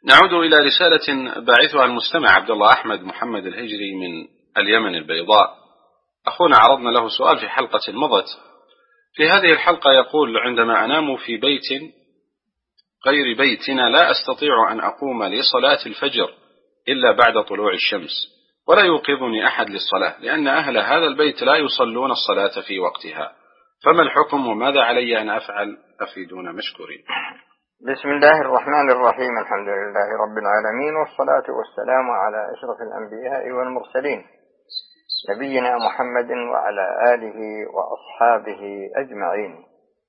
نعود إلى رسالة باعثها المستمع عبد الله أحمد محمد الهجري من اليمن البيضاء. أخونا عرضنا له سؤال في حلقة مضت. في هذه الحلقة يقول: عندما أنام في بيت غير بيتنا لا أستطيع أن أقوم لصلاة الفجر إلا بعد طلوع الشمس، ولا يوقظني أحد للصلاة، لأن أهل هذا البيت لا يصلون الصلاة في وقتها، فما الحكم وماذا علي أن أفعل؟ أفيدونا مشكورين. بسم الله الرحمن الرحيم. الحمد لله رب العالمين، والصلاة والسلام على أشرف الأنبياء والمرسلين، نبينا محمد وعلى آله وأصحابه أجمعين.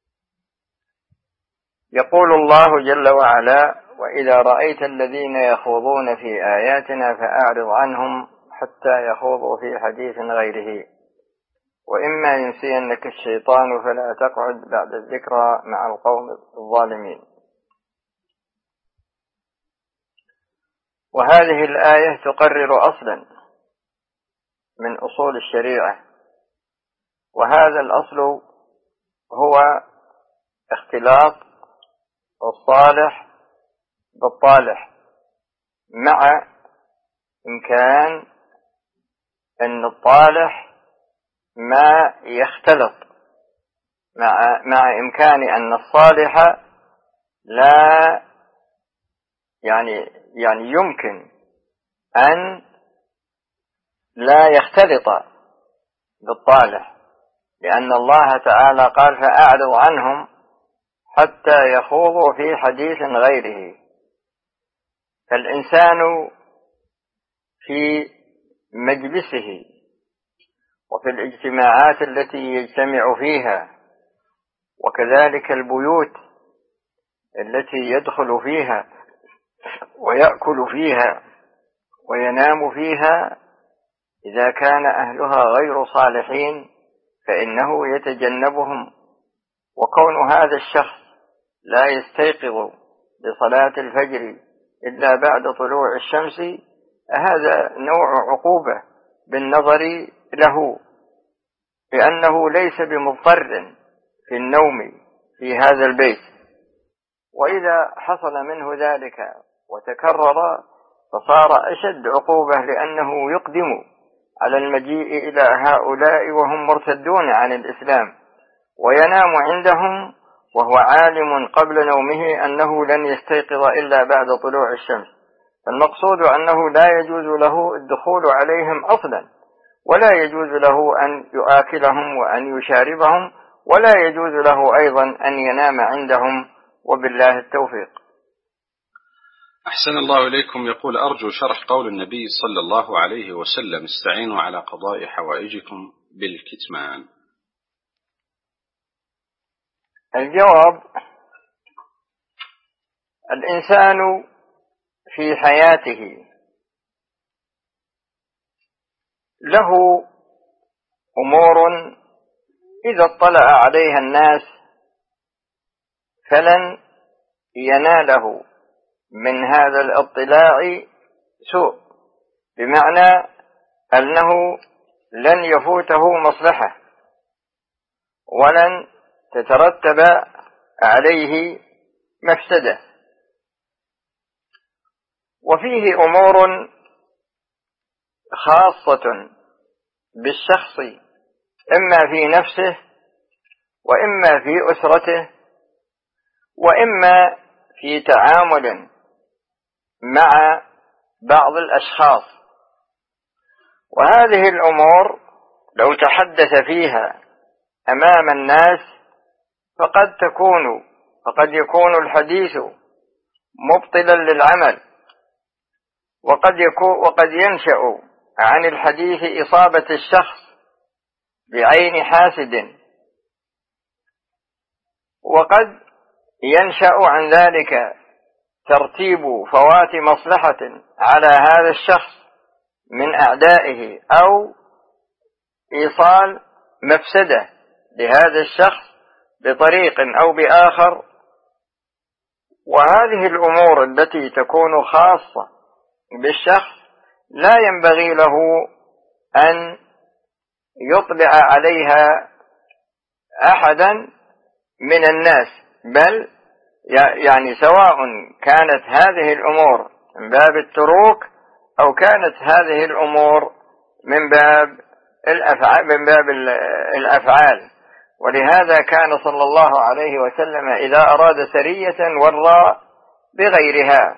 يقول الله جل وعلا: وإذا رأيت الذين يخوضون في آياتنا فأعرض عنهم حتى يخوضوا في حديث غيره، وإما ينسينك الشيطان فلا تقعد بعد الذكرى مع القوم الظالمين. وهذه الآية تقرر أصلا من أصول الشريعة، وهذا الأصل هو اختلاط الصالح بالطالح، مع إمكان أن الطالح ما يختلط، مع إمكان أن الصالح لا يعني يمكن أن لا يختلط بالطالح، لأن الله تعالى قال: فأعرض عنهم حتى يخوضوا في حديث غيره. فالإنسان في مجلسه وفي الاجتماعات التي يجتمع فيها، وكذلك البيوت التي يدخل فيها ويأكل فيها وينام فيها، إذا كان أهلها غير صالحين فإنه يتجنبهم. وكون هذا الشخص لا يستيقظ لصلاة الفجر إلا بعد طلوع الشمس، هذا نوع عقوبة بالنظر له، لأنه ليس بمضطر في النوم في هذا البيت. وإذا حصل منه ذلك وتكرر فصار أشد عقوبة، لأنه يقدم على المجيء إلى هؤلاء وهم مرتدون عن الإسلام، وينام عندهم وهو عالم قبل نومه أنه لن يستيقظ إلا بعد طلوع الشمس. المقصود أنه لا يجوز له الدخول عليهم أصلا، ولا يجوز له أن يؤكلهم وأن يشاربهم، ولا يجوز له أيضا أن ينام عندهم، وبالله التوفيق. أحسن الله إليكم. يقول: أرجو شرح قول النبي صلى الله عليه وسلم: استعينوا على قضاء حوائجكم بالكتمان. الجواب: الإنسان في حياته له أمور إذا اطلع عليها الناس فلن يناله من هذا الاطلاع سوء، بمعنى أنه لن يفوته مصلحة ولن تترتب عليه مفسدة. وفيه أمور خاصة بالشخص، إما في نفسه وإما في أسرته وإما في تعامل مع بعض الأشخاص، وهذه الأمور لو تحدث فيها أمام الناس فقد يكون الحديث مبطلا للعمل، وقد ينشأ عن الحديث إصابة الشخص بعين حاسد، وقد ينشأ عن ذلك ترتيب فوات مصلحة على هذا الشخص من أعدائه، أو إيصال مفسدة لهذا الشخص بطريق أو بآخر. وهذه الأمور التي تكون خاصة بالشخص لا ينبغي له أن يطلع عليها أحدا من الناس، بل يعني سواء كانت هذه الأمور من باب التروك أو كانت هذه الأمور من باب الأفعال. ولهذا كان صلى الله عليه وسلم إذا أراد سرية ورى بغيرها.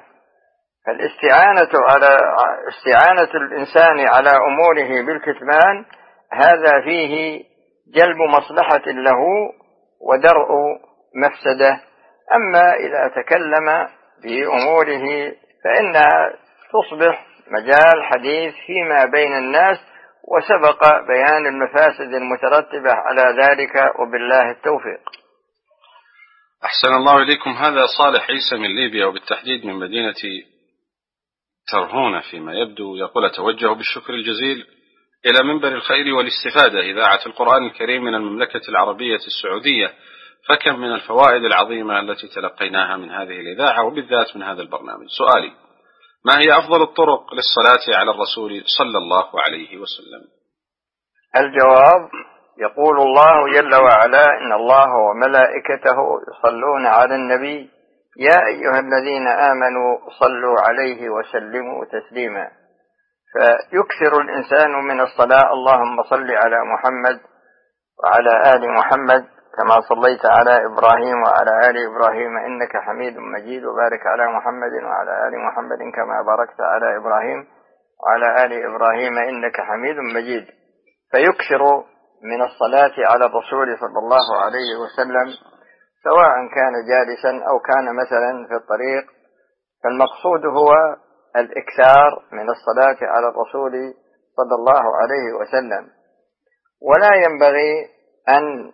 استعانة الإنسان على أموره بالكتمان هذا فيه جلب مصلحة له ودرء مفسدة. أما إذا تكلم في أموره فإنها تصبح مجال حديث فيما بين الناس، وسبق بيان المفاسد المترتبة على ذلك، وبالله التوفيق. أحسن الله إليكم. هذا صالح عيسى من ليبيا، وبالتحديد من مدينة ترهونة فيما يبدو، يقول: أتوجه بالشكر الجزيل إلى منبر الخير والاستفادة إذاعة القرآن الكريم من المملكة العربية السعودية، فكم من الفوائد العظيمة التي تلقيناها من هذه الإذاعة وبالذات من هذا البرنامج. سؤالي: ما هي أفضل الطرق للصلاة على الرسول صلى الله عليه وسلم؟ الجواب: يقول الله جل وعلا: إن الله وملائكته يصلون على النبي يا أيها الذين آمنوا صلوا عليه وسلموا تسليما. فيكثر الإنسان من الصلاة: اللهم صل على محمد وعلى آل محمد كما صليت على إبراهيم وعلى آل إبراهيم إنك حميد مجيد، وبارك على محمد وعلى آل محمد كما باركت على إبراهيم وعلى آل إبراهيم إنك حميد مجيد. فيكثر من الصلاة على الرسول صلى الله عليه وسلم، سواء كان جالسا أو كان مثلا في الطريق. فالمقصود هو الإكثار من الصلاة على الرسول صلى الله عليه وسلم. ولا ينبغي أن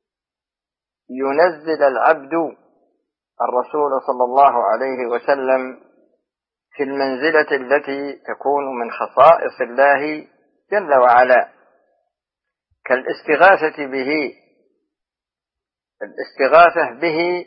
ينزل العبد الرسول صلى الله عليه وسلم في المنزلة التي تكون من خصائص الله جل وعلا، كالاستغاثة به. الاستغاثة به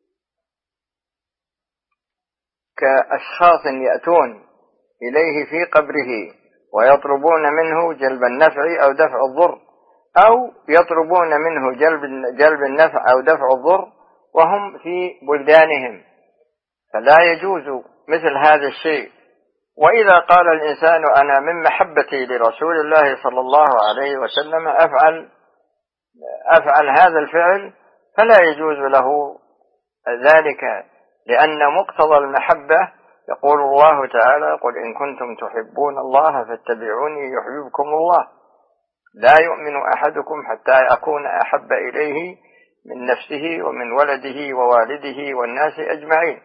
كأشخاص يأتون إليه في قبره ويطلبون منه جلب النفع أو دفع الضر، أو يطلبون منه جلب النفع أو دفع الضر وهم في بلدانهم، فلا يجوز مثل هذا الشيء. وإذا قال الإنسان: أنا من محبتي لرسول الله صلى الله عليه وسلم أفعل هذا الفعل، فلا يجوز له ذلك، لأن مقتضى المحبة يقول الله تعالى: قل إن كنتم تحبون الله فاتبعوني يحببكم الله. لا يؤمن أحدكم حتى أكون أحب إليه من نفسه ومن ولده ووالده والناس أجمعين.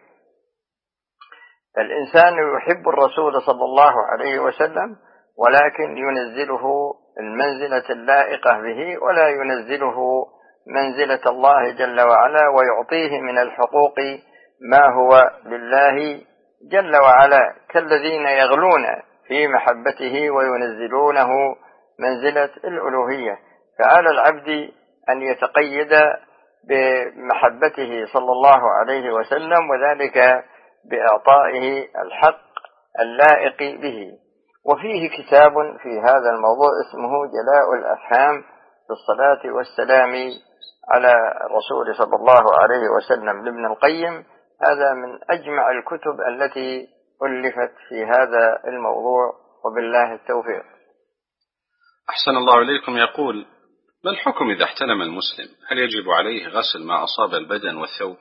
فالإنسان يحب الرسول صلى الله عليه وسلم، ولكن ينزله المنزلة اللائقة به، ولا ينزله منزلة الله جل وعلا، ويعطيه من الحقوق ما هو لله جل وعلا، كالذين يغلون في محبته وينزلونه منزلة الألوهية. فعلى العبد أن يتقيد بمحبته صلى الله عليه وسلم، وذلك بإعطائه الحق اللائق به. وفيه كتاب في هذا الموضوع اسمه جلاء الأفهام في الصلاة والسلام على الرسول صلى الله عليه وسلم لابن القيم. هذا من أجمع الكتب التي ألفت في هذا الموضوع، وبالله التوفيق. أحسن الله إليكم. يقول: ما الحكم إذا احتلم المسلم؟ هل يجب عليه غسل ما أصاب البدن والثوب؟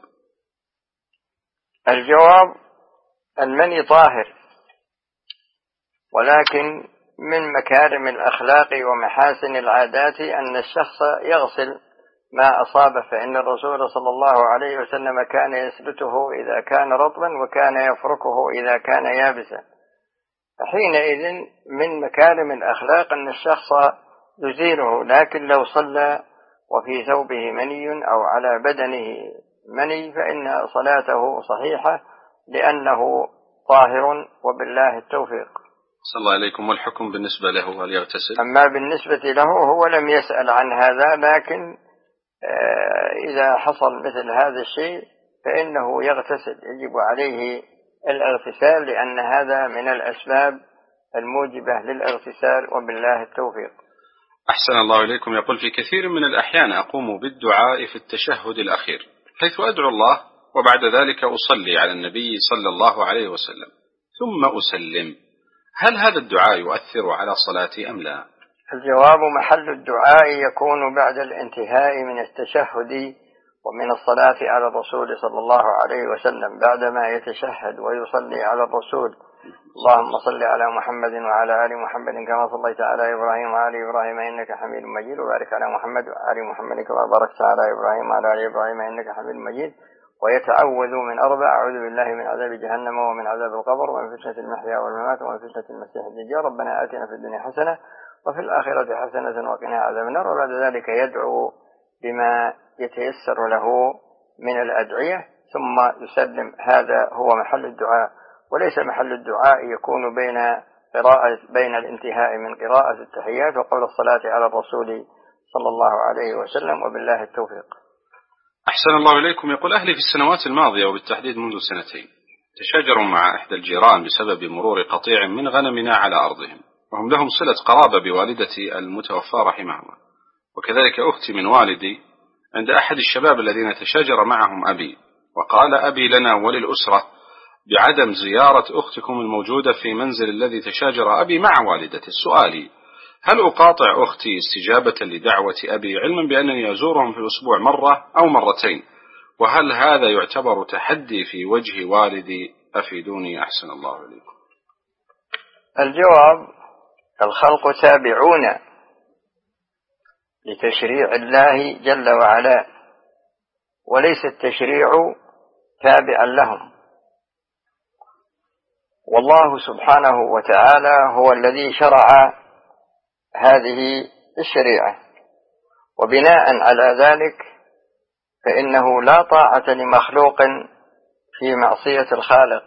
الجواب: المني طاهر، ولكن من مكارم الأخلاق ومحاسن العادات أن الشخص يغسل ما أصابه، فإن الرسول صلى الله عليه وسلم كان يسلته إذا كان رطبا وكان يفركه إذا كان يابسا. فحينئذ من مكارم الأخلاق أن الشخص يزيله. لكن لو صلى وفي ثوبه مني أو على بدنه مني فإن صلاته صحيحة لأنه طاهر، وبالله التوفيق. صلى الله عليكم. والحكم بالنسبة له هل يغتسل؟ أما بالنسبة له هو لم يسأل عن هذا، لكن إذا حصل مثل هذا الشيء فإنه يغتسل، يجب عليه الاغتسال، لأن هذا من الأسباب الموجبة للاغتسال، وبالله التوفيق. أحسن الله إليكم. يقول: في كثير من الأحيان أقوم بالدعاء في التشهد الأخير، حيث أدعو الله وبعد ذلك أصلي على النبي صلى الله عليه وسلم ثم أسلم، هل هذا الدعاء يؤثر على صلاتي أم لا؟ الجواب: محل الدعاء يكون بعد الانتهاء من التشهد ومن الصلاة على الرسول صلى الله عليه وسلم، بعدما يتشهد ويصلي على الرسول: اللهم صل على محمد وعلى آل محمد كما صليت على إبراهيم وعلى إبراهيم إنك حميد مجيد، وبارك على محمد وعلى محمد كما باركت على إبراهيم وعلى آل إبراهيم إنك حميد مجيد. ويتعوذ من 4: أعوذ بالله من عذاب جهنم ومن عذاب القبر ومن فتنة المحيا والممات ومن فتنة المسيح الدجال، ربنا آتنا في الدنيا حسنة وفي الآخرة حسنة وقنا عذاب النار. وبعد ذلك يدعو بما يتيسر له من الأدعية ثم يسلم. هذا هو محل الدعاء، وليس محل الدعاء يكون بين الانتهاء من قراءة التحيات وقول الصلاة على الرسول صلى الله عليه وسلم، وبالله التوفيق. أحسن الله إليكم. يقول: أهلي في السنوات الماضية وبالتحديد منذ 2 سنين تشاجروا مع إحدى الجيران بسبب مرور قطيع من غنمنا على أرضهم، وهم لهم صلة قرابة بوالدتي المتوفى رحمها الله، وكذلك أختي من والدي عند أحد الشباب الذين تشاجر معهم أبي، وقال أبي لنا وللأسرة بعدم زيارة أختكم الموجودة في منزل الذي تشاجر أبي مع والدته. سؤالي: هل أقاطع أختي استجابة لدعوة أبي علما بأنني أزورهم في الأسبوع مرة أو مرتين؟ وهل هذا يعتبر تحدي في وجه والدي؟ أفيدوني أحسن الله إليكم. الجواب: الخلق تابعون لتشريع الله جل وعلا، وليس التشريع تابعا لهم، والله سبحانه وتعالى هو الذي شرع هذه الشريعة، وبناء على ذلك فإنه لا طاعة لمخلوق في معصية الخالق.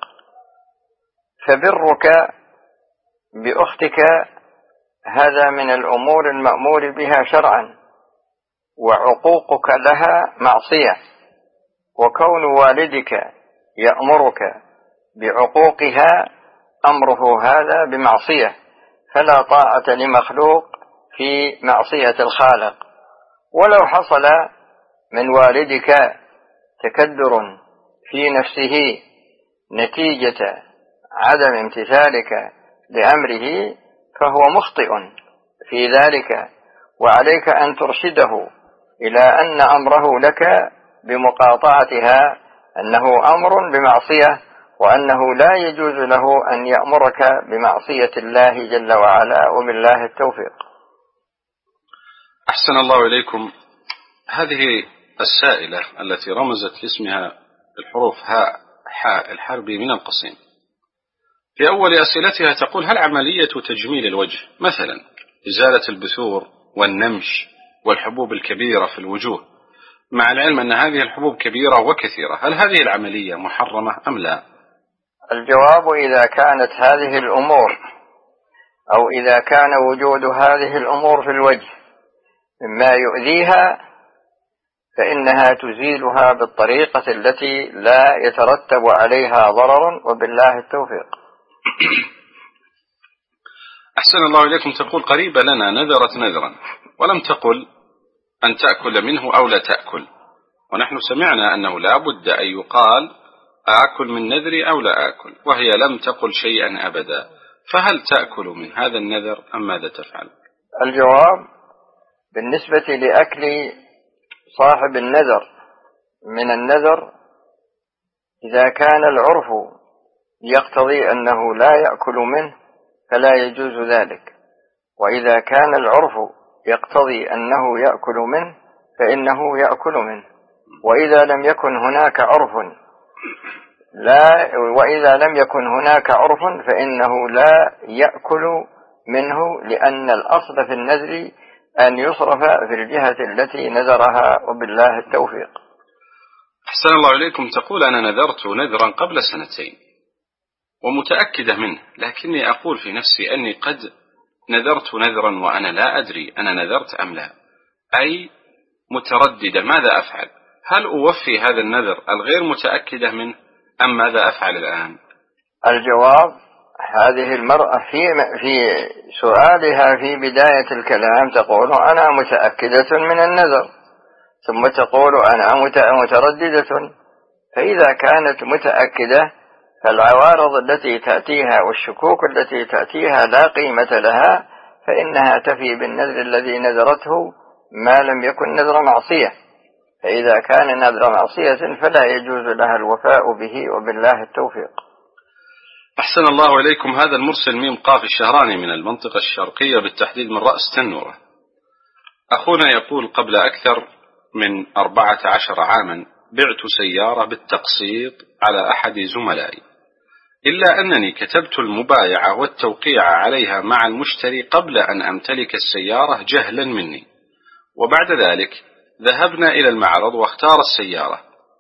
فبرك بأختك هذا من الأمور المأمور بها شرعا، وعقوقك لها معصية، وكون والدك يأمرك بعقوقها أمره هذا بمعصية، فلا طاعة لمخلوق في معصية الخالق. ولو حصل من والدك تكدر في نفسه نتيجة عدم امتثالك لأمره فهو مخطئ في ذلك، وعليك أن ترشده إلى أن أمره لك بمقاطعتها أنه أمر بمعصية، وأنه لا يجوز له أن يأمرك بمعصية الله جل وعلا، وبالله التوفيق. أحسن الله إليكم. هذه السائلة التي رمزت لاسمها الحروف هاء حاء الحربي من القصيم، في أول أسئلتها تقول: هل عملية تجميل الوجه مثلا إزالة البثور والنمش والحبوب الكبيرة في الوجوه، مع العلم أن هذه الحبوب كبيرة وكثيرة، هل هذه العملية محرمة أم لا؟ الجواب: إذا كانت هذه الأمور أو إذا كان وجود هذه الأمور في الوجه مما يؤذيها فإنها تزيلها بالطريقة التي لا يترتب عليها ضرر، وبالله التوفيق. أحسن الله إليكم. تقول: قريبة لنا نذرت نذرا ولم تقل أن تأكل منه أو لا تأكل، ونحن سمعنا أنه لا بد أن يقال أأكل من نذري أو لا أكل، وهي لم تقل شيئا أبدا، فهل تأكل من هذا النذر أم ماذا تفعل؟ الجواب: بالنسبة لأكل صاحب النذر من النذر، إذا كان العرف يقتضي أنه لا يأكل منه فلا يجوز ذلك، وإذا كان العرف يقتضي أنه يأكل منه فإنه يأكل منه. وإذا لم يكن هناك عرف فإنه لا يأكل منه، لأن الأصل في النذر أن يصرف في الجهة التي نذرها، وبالله التوفيق. أحسن الله إليكم. تقول: أنا نذرت نذرا قبل 2 سنين ومتأكدة منه، لكني أقول في نفسي أني قد نذرت نذرا وأنا لا أدري أنا نذرت أم لا، أي مترددة، ماذا أفعل؟ هل أوفي هذا النذر الغير متأكدة منه أم ماذا أفعل الآن؟ الجواب: هذه المرأة في سؤالها في بداية الكلام تقول أنا متأكدة من النذر، ثم تقول أنا مترددة، فإذا كانت متأكدة فالعوارض التي تأتيها والشكوك التي تأتيها لا قيمة لها، فإنها تفي بالنذر الذي نذرته ما لم يكن نذر معصية. فإذا كان نذر معصية فلا يجوز لها الوفاء به، وبالله التوفيق. أحسن الله إليكم. هذا المرسل ميم قاف الشهراني من المنطقة الشرقية بالتحديد من رأس تنورة. أخونا يقول: قبل أكثر من 14 عاما بعت سيارة بالتقسيط على أحد زملائي، إلا أنني كتبت المبايعة والتوقيع عليها مع المشتري قبل أن أمتلك السيارة جهلا مني، وبعد ذلك ذهبنا إلى المعرض واختار السيارة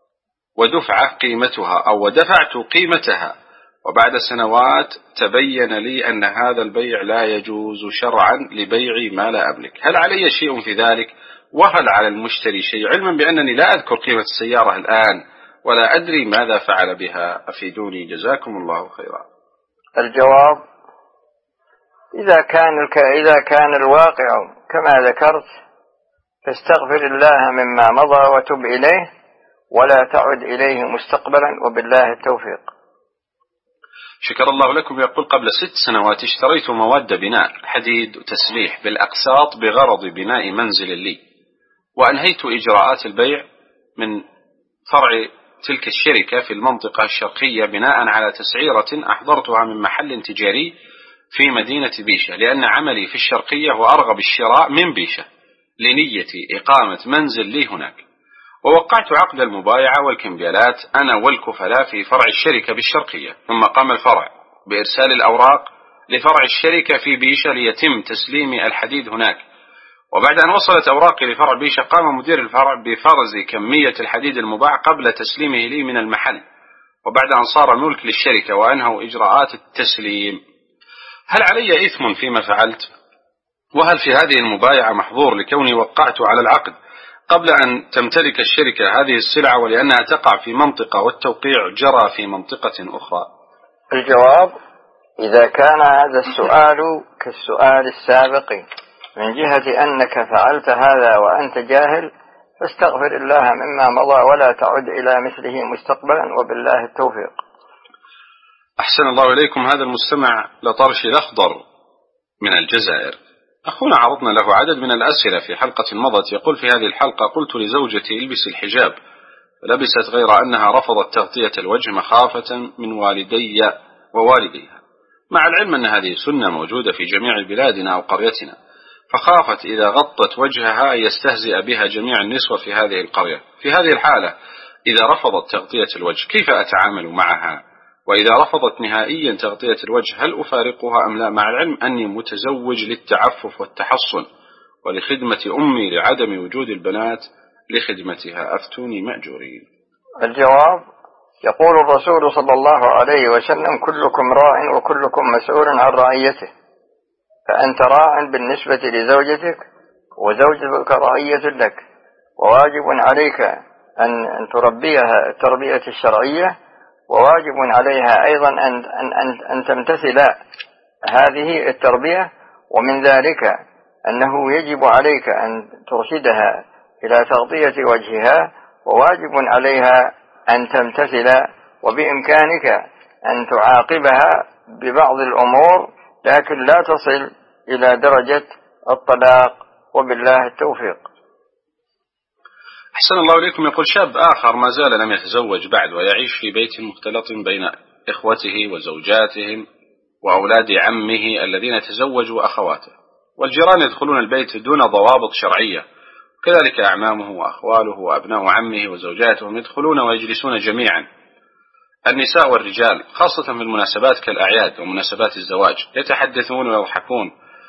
ودفعت قيمتها، وبعد سنوات تبين لي أن هذا البيع لا يجوز شرعا لبيع ما لا أملك. هل علي شيء في ذلك؟ وهل على المشتري شيء، علما بأنني لا أذكر قيمة السيارة الآن ولا أدري ماذا فعل بها؟ أفيدوني جزاكم الله خيرا. الجواب: إذا كان الواقع كما ذكرت فاستغفر الله مما مضى وتب إليه ولا تعد إليه مستقبلا، وبالله التوفيق. شكر الله لكم. يقول: قبل 6 سنوات اشتريت مواد بناء حديد وتسليح بالأقساط بغرض بناء منزل لي، وأنهيت إجراءات البيع من فرع تلك الشركة في المنطقة الشرقية بناء على تسعيرة أحضرتها من محل تجاري في مدينة بيشة، لأن عملي في الشرقية وأرغب الشراء من بيشة لنية إقامة منزل لي هناك، ووقعت عقد المبايعة والكمبيالات أنا والكفلاء في فرع الشركة بالشرقية، ثم قام الفرع بإرسال الأوراق لفرع الشركة في بيشة ليتم تسليم الحديد هناك. وبعد أن وصلت أوراقي لفرع بيشة قام مدير الفرع بفرز كمية الحديد المباع قبل تسليمه لي من المحل، وبعد أن صار ملك للشركة وأنهوا إجراءات التسليم. هل علي إثم فيما فعلت؟ وهل في هذه المبايعة محظور لكوني وقعت على العقد قبل أن تمتلك الشركة هذه السلعة ولأنها تقع في منطقة والتوقيع جرى في منطقة أخرى؟ الجواب: إذا كان هذا السؤال كالسؤال السابق من جهة أنك فعلت هذا وأنت جاهل فاستغفر الله مما مضى ولا تعد إلى مثله مستقبلا، وبالله التوفيق. أحسن الله إليكم. هذا المستمع لطرش الأخضر من الجزائر. أخونا عرضنا له عدد من الأسئلة في حلقة مضت. يقول: في هذه الحلقة قلت لزوجتي البسي الحجاب، فلبست، غير أنها رفضت تغطية الوجه مخافة من والدي ووالديها، مع العلم أن هذه سنة موجودة في جميع بلادنا أو قريتنا، فخافت إذا غطت وجهها يستهزئ بها جميع النسوة في هذه القرية. في هذه الحالة إذا رفضت تغطية الوجه كيف أتعامل معها؟ وإذا رفضت نهائيا تغطية الوجه هل أفارقها أم لا، مع العلم أني متزوج للتعفف والتحصن ولخدمة أمي لعدم وجود البنات لخدمتها، أفتوني مأجورين. الجواب: يقول الرسول صلى الله عليه وسلم: كلكم راع وكلكم مسؤول عن رعيته، فأنت راع بالنسبة لزوجتك وزوجتك رعية لك، وواجب عليك أن تربيها التربية الشرعية، وواجب عليها أيضا أن تمتثل هذه التربية، ومن ذلك أنه يجب عليك أن ترشدها إلى تغطية وجهها، وواجب عليها أن تمتثل، وبإمكانك أن تعاقبها ببعض الأمور لكن لا تصل إلى درجة الطلاق، وبالله التوفيق. أحسن الله إليكم. يقول: شاب آخر ما زال لم يتزوج بعد ويعيش في بيت مختلط بين إخوته وزوجاتهم وأولاد عمه الذين تزوجوا أخواته، والجيران يدخلون البيت دون ضوابط شرعية، كذلك أعمامه وأخواله وأبناء عمه وزوجاتهم يدخلون ويجلسون جميعا، النساء والرجال، خاصة في المناسبات كالأعياد ومناسبات الزواج، يتحدثون ويضحكون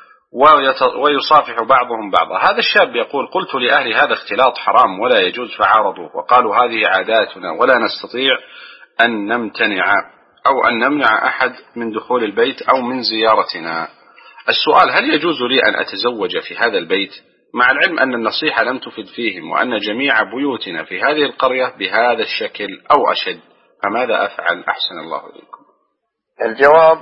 ويصافح بعضهم بعضا. هذا الشاب يقول: قلت لأهلي هذا اختلاط حرام ولا يجوز، فعارضوا وقالوا هذه عاداتنا ولا نستطيع أن نمتنع أو أن نمنع أحد من دخول البيت أو من زيارتنا. السؤال: هل يجوز لي أن أتزوج في هذا البيت، مع العلم أن النصيحة لم تفد فيهم وأن جميع بيوتنا في هذه القرية بهذا الشكل أو أشد، فماذا أفعل؟ أحسن الله إليكم. الجواب: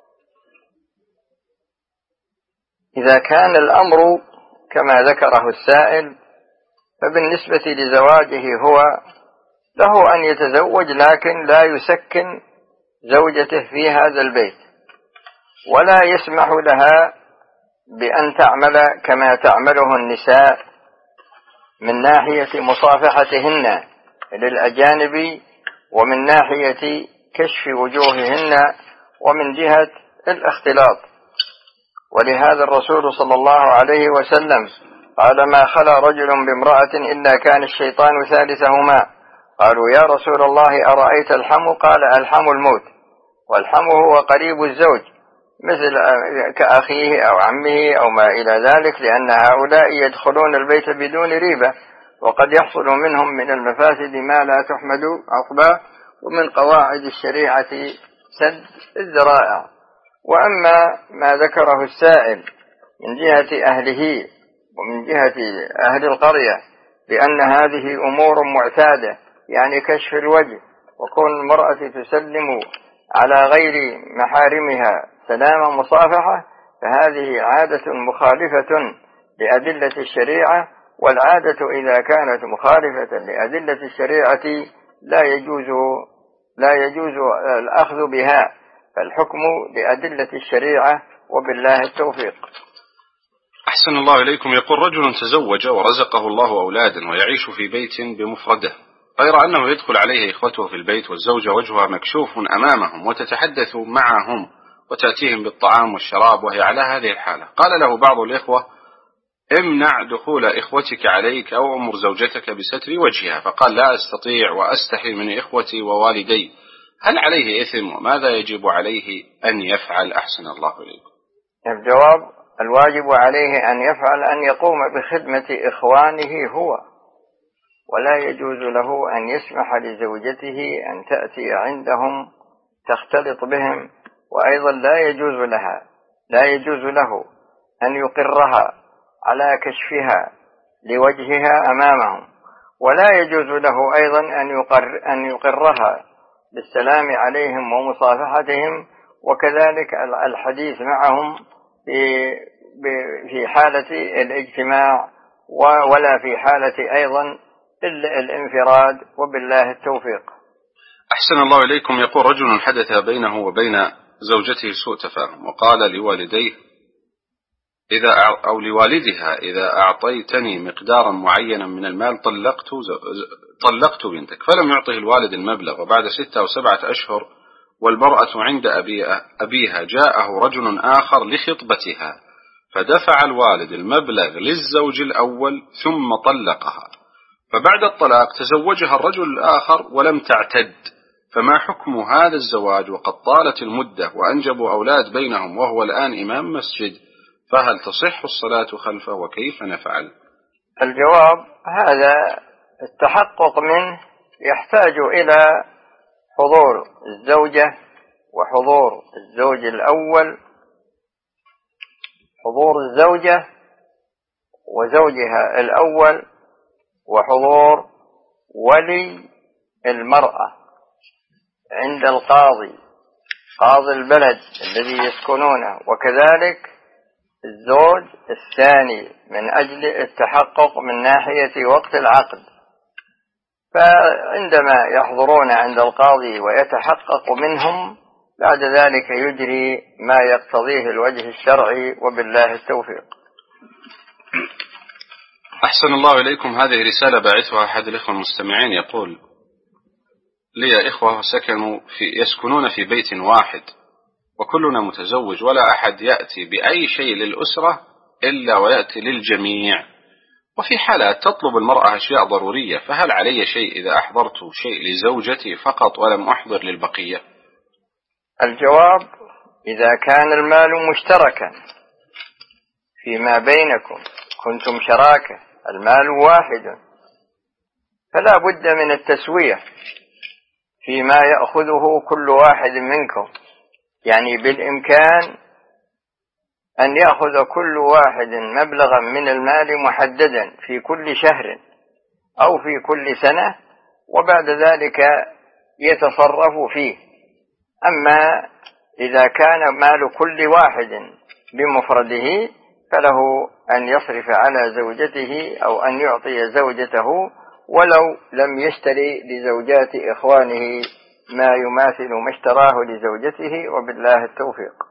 إذا كان الأمر كما ذكره السائل فبالنسبة لزواجه هو له أن يتزوج، لكن لا يسكن زوجته في هذا البيت، ولا يسمح لها بأن تعمل كما تعمله النساء من ناحية مصافحتهن للأجانب، ومن ناحية كشف وجوههن، ومن جهة الاختلاط. ولهذا الرسول صلى الله عليه وسلم قال: ما خلا رجل بامرأة إلا كان الشيطان ثالثهما. قالوا: يا رسول الله أرأيت الحم؟ قال: الحم الموت. والحم هو قريب الزوج، مثل كأخيه أو عمه أو ما إلى ذلك، لأن هؤلاء يدخلون البيت بدون ريبة، وقد يحصل منهم من المفاسد ما لا تحمد عقباه. ومن قواعد الشريعة سد الذرائع. وأما ما ذكره السائل من جهة أهله ومن جهة أهل القرية بأن هذه أمور معتادة، يعني كشف الوجه وكون المرأة تسلم على غير محارمها سلام مصافحة، فهذه عادة مخالفة لأدلة الشريعة. والعادة إذا كانت مخالفة لأدلة الشريعة لا يجوز الأخذ بها، فالحكم لأدلة الشريعة، وبالله التوفيق. أحسن الله إليكم. يقول: رجل تزوج ورزقه الله أولادا ويعيش في بيت بمفرده، غير أنه يدخل عليه إخوته في البيت، والزوجة وجهها مكشوف أمامهم وتتحدث معهم وتأتيهم بالطعام والشراب وهي على هذه الحالة. قال له بعض الإخوة: امنع دخول إخوتك عليك أو أمر زوجتك بستر وجهها. فقال: لا أستطيع وأستحي من إخوتي ووالدي. هل عليه إثم؟ وماذا يجب عليه أن يفعل؟ أحسن الله إليكم. الجواب: الواجب عليه أن يفعل أن يقوم بخدمة إخوانه هو، ولا يجوز له أن يسمح لزوجته أن تأتي عندهم تختلط بهم، وأيضا لا يجوز له أن يقرها على كشفها لوجهها أمامهم، ولا يجوز له أيضا أن يقرها بالسلام عليهم ومصافحتهم، وكذلك الحديث معهم في حالة الاجتماع، ولا في حالة أيضا الانفراد، وبالله التوفيق. أحسن الله إليكم. يقول: رجل حدث بينه وبين زوجته سوء تفاهم، وقال لوالديه لوالدها: إذا أعطيتني مقدارا معينا من المال طلقت بنتك. فلم يعطه الوالد المبلغ، وبعد 6 أو 7 أشهر والمرأة عند أبيها جاءه رجل آخر لخطبتها، فدفع الوالد المبلغ للزوج الأول ثم طلقها، فبعد الطلاق تزوجها الرجل الآخر ولم تعتد. فما حكم هذا الزواج وقد طالت المدة وأنجبوا أولاد بينهم وهو الآن إمام مسجد؟ فهل تصح الصلاة خلفه وكيف نفعل؟ الجواب: هذا التحقق منه يحتاج إلى حضور الزوجة وحضور الزوج الأول، حضور الزوجة وزوجها الأول، وحضور ولي المرأة عند القاضي، قاضي البلد الذي يسكنونه، وكذلك الزوج الثاني من أجل التحقق من ناحية وقت العقد. فعندما يحضرون عند القاضي ويتحقق منهم، بعد ذلك يجري ما يقتضيه الوجه الشرعي، وبالله التوفيق. أحسن الله إليكم. هذه رسالة باعثها أحد الإخوة المستمعين، يقول: لي إخوة يسكنون في بيت واحد، وكلنا متزوج، ولا أحد يأتي بأي شيء للأسرة إلا ويأتي للجميع، وفي حالات تطلب المرأة أشياء ضرورية، فهل علي شيء إذا أحضرت شيء لزوجتي فقط ولم أحضر للبقية؟ الجواب: إذا كان المال مشتركا فيما بينكم، كنتم شراكة، المال واحد، فلا بد من التسوية فيما يأخذه كل واحد منكم. يعني بالإمكان أن يأخذ كل واحد مبلغا من المال محددا في كل شهر أو في كل سنة، وبعد ذلك يتصرف فيه. أما إذا كان مال كل واحد بمفرده، فله أن يصرف على زوجته أو أن يعطي زوجته، ولو لم يشتري لزوجات إخوانه ما يماثل ما اشتراه لزوجته، وبالله التوفيق.